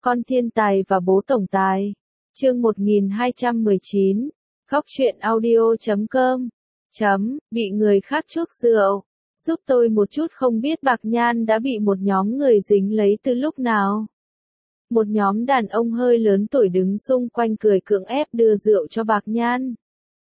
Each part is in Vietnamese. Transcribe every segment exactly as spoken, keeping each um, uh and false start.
Con thiên tài và bố tổng tài. Chương một nghìn hai trăm mười chín. Góc truyện audio chấm com. Chấm, bị người khác chuốc rượu. Giúp tôi một chút, không biết Bạc Nhan đã bị một nhóm người dính lấy từ lúc nào. Một nhóm đàn ông hơi lớn tuổi đứng xung quanh cười cưỡng ép đưa rượu cho Bạc Nhan.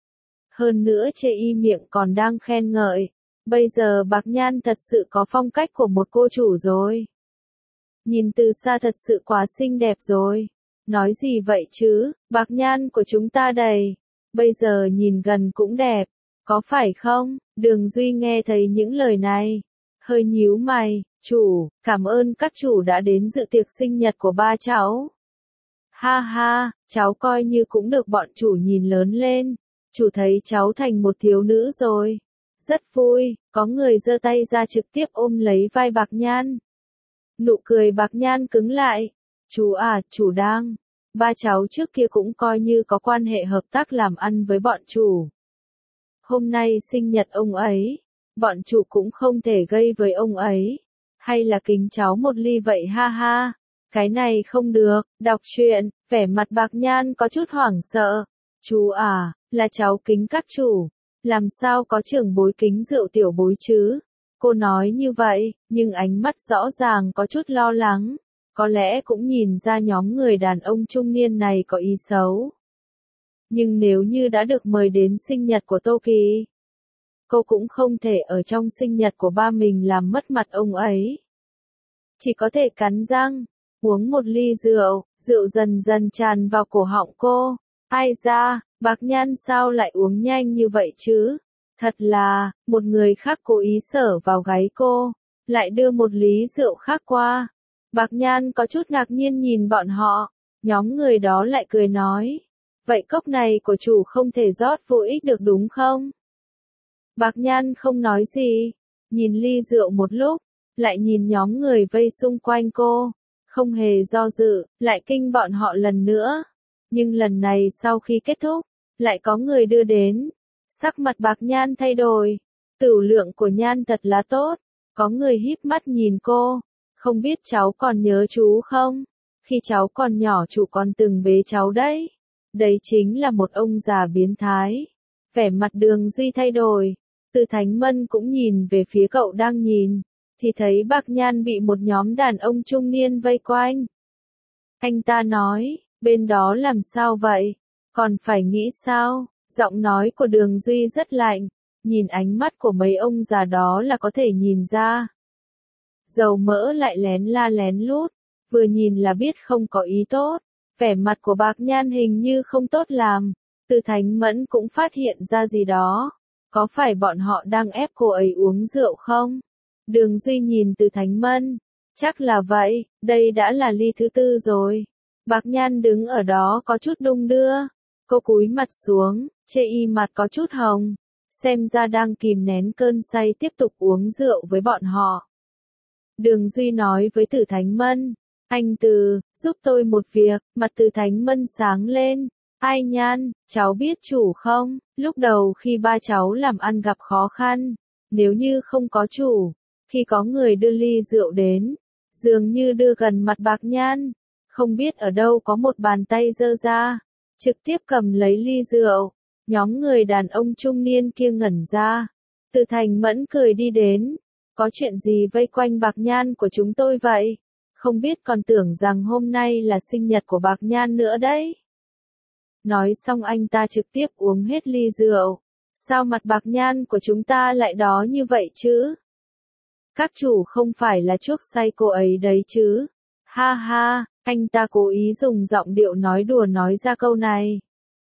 Hơn nữa chê y miệng còn đang khen ngợi. Bây giờ Bạc Nhan thật sự có phong cách của một cô chủ rồi. Nhìn từ xa thật sự quá xinh đẹp rồi. Nói gì vậy chứ, Bạc Nhan của chúng ta đầy. Bây giờ nhìn gần cũng đẹp. Có phải không? Đường Duy nghe thấy những lời này. Hơi nhíu mày. Chủ, cảm ơn các chủ đã đến dự tiệc sinh nhật của ba cháu. Ha ha, cháu coi như cũng được bọn chủ nhìn lớn lên. Chủ thấy cháu thành một thiếu nữ rồi. Rất vui, có người giơ tay ra trực tiếp ôm lấy vai Bạc Nhan. Nụ cười Bạc Nhan cứng lại. Chú à, chủ đang. Ba cháu trước kia cũng coi như có quan hệ hợp tác làm ăn với bọn chủ. Hôm nay sinh nhật ông ấy. Bọn chủ cũng không thể gây với ông ấy. Hay là kính cháu một ly vậy ha ha. Cái này không được, đọc truyện, vẻ mặt Bạc Nhan có chút hoảng sợ. Chú à, là cháu kính các chủ. Làm sao có trưởng bối kính rượu tiểu bối chứ? Cô nói như vậy, nhưng ánh mắt rõ ràng có chút lo lắng. Có lẽ cũng nhìn ra nhóm người đàn ông trung niên này có ý xấu. Nhưng nếu như đã được mời đến sinh nhật của Tô Kỳ, cô cũng không thể ở trong sinh nhật của ba mình làm mất mặt ông ấy. Chỉ có thể cắn răng, uống một ly rượu, rượu dần dần tràn vào cổ họng cô. Ai da, Bạc Nhan sao lại uống nhanh như vậy chứ? Thật là, một người khác cố ý sở vào gáy cô, lại đưa một ly rượu khác qua. Bạc Nhan có chút ngạc nhiên nhìn bọn họ, nhóm người đó lại cười nói. Vậy cốc này của chủ không thể rót vô ích được đúng không? Bạc Nhan không nói gì, nhìn ly rượu một lúc, lại nhìn nhóm người vây xung quanh cô, không hề do dự, lại kinh bọn họ lần nữa. Nhưng lần này sau khi kết thúc, lại có người đưa đến. Sắc mặt Bạc Nhan thay đổi, tửu lượng của Nhan thật là tốt. Có người híp mắt nhìn cô, không biết cháu còn nhớ chú không? Khi cháu còn nhỏ chủ còn từng bế cháu đấy. Đấy chính là một ông già biến thái. Vẻ mặt Đường Duy thay đổi, Từ Thánh Mân cũng nhìn về phía cậu đang nhìn, thì thấy Bạc Nhan bị một nhóm đàn ông trung niên vây quanh. Anh ta nói, bên đó làm sao vậy? Còn phải nghĩ sao? Giọng nói của Đường Duy rất lạnh, nhìn ánh mắt của mấy ông già đó là có thể nhìn ra. Dầu mỡ lại lén la lén lút, vừa nhìn là biết không có ý tốt. Vẻ mặt của Bạc Nhan hình như không tốt làm. Từ Thánh Mẫn cũng phát hiện ra gì đó. Có phải bọn họ đang ép cô ấy uống rượu không? Đường Duy nhìn Từ Thánh Mẫn. Chắc là vậy, đây đã là ly thứ tư rồi. Bạc Nhan đứng ở đó có chút đung đưa. Cô cúi mặt xuống, chê y mặt có chút hồng. Xem ra đang kìm nén cơn say tiếp tục uống rượu với bọn họ. Đường Duy nói với Từ Thánh Mẫn. Anh Từ, giúp tôi một việc. Mặt Từ Thánh Mẫn sáng lên. Ai Nhan, cháu biết chủ không? Lúc đầu khi ba cháu làm ăn gặp khó khăn, nếu như không có chủ, khi có người đưa ly rượu đến, dường như đưa gần mặt Bạc Nhan, không biết ở đâu có một bàn tay giơ ra, trực tiếp cầm lấy ly rượu. Nhóm người đàn ông trung niên kia ngẩn ra. Từ Thành Mẫn cười đi đến. Có chuyện gì vây quanh Bạc Nhan của chúng tôi vậy? Không biết còn tưởng rằng hôm nay là sinh nhật của Bạc Nhan nữa đấy. Nói xong anh ta trực tiếp uống hết ly rượu. Sao mặt Bạc Nhan của chúng ta lại đó như vậy chứ? Các chủ không phải là chuốc say cô ấy đấy chứ? Ha ha, anh ta cố ý dùng giọng điệu nói đùa nói ra câu này.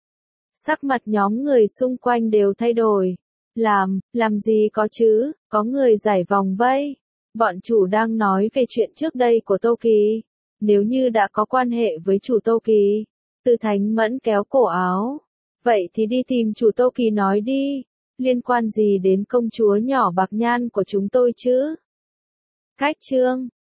Sắc mặt nhóm người xung quanh đều thay đổi. Làm, làm gì có chứ, có người giải vòng vây. Bọn chủ đang nói về chuyện trước đây của Tô Kỳ. Nếu như đã có quan hệ với chủ Tô Kỳ, Từ Thánh Mẫn kéo cổ áo. Vậy thì đi tìm chủ Tô Kỳ nói đi. Liên quan gì đến công chúa nhỏ Bạc Nhan của chúng tôi chứ? Cách chương